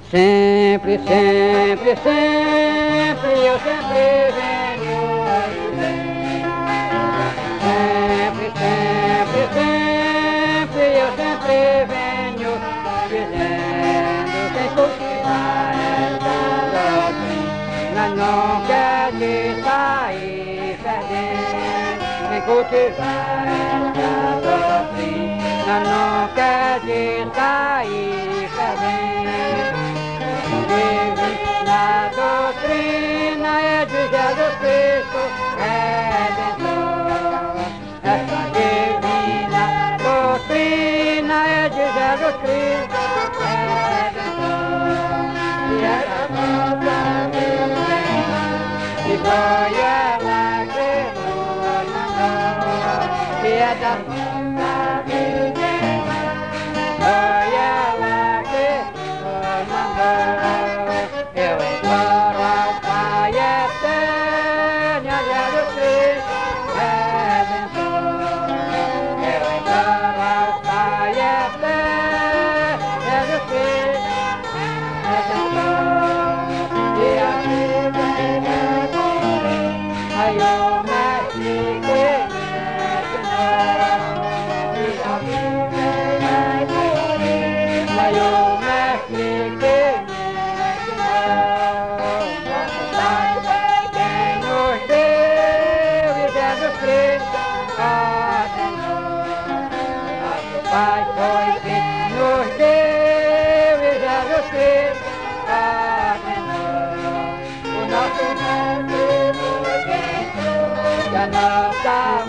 Sempre, sempre, sempre, eu sempre venho a dizer. Sempre, sempre, sempre, eu sempre venho dizendo. Quem cultivar esta doutrina não quer de sair perdendo. Quem cultivar esta doutrina não quer de sair perdendo. Divina doutrina é de Jesus Cristo Redentor. Essa divina doutrina é de Jesus Cristo Redentor. E era nossa divina, e foi ela que nos mandou. E é da nossa divina, foi ela que nos mandou. Eu imploro ao Pai eterno, a Jesus Cristo Redentor. Eu imploro ao Pai eterno, Jesus Cristo Redentor. E a vida é por mim, aí o mestre que me ensinou. E a vida é por mim, aí o mestre que me Pai foi quem nos deu e Jesus Cristo ordenou. O nosso mestre nos ensinou que a nossa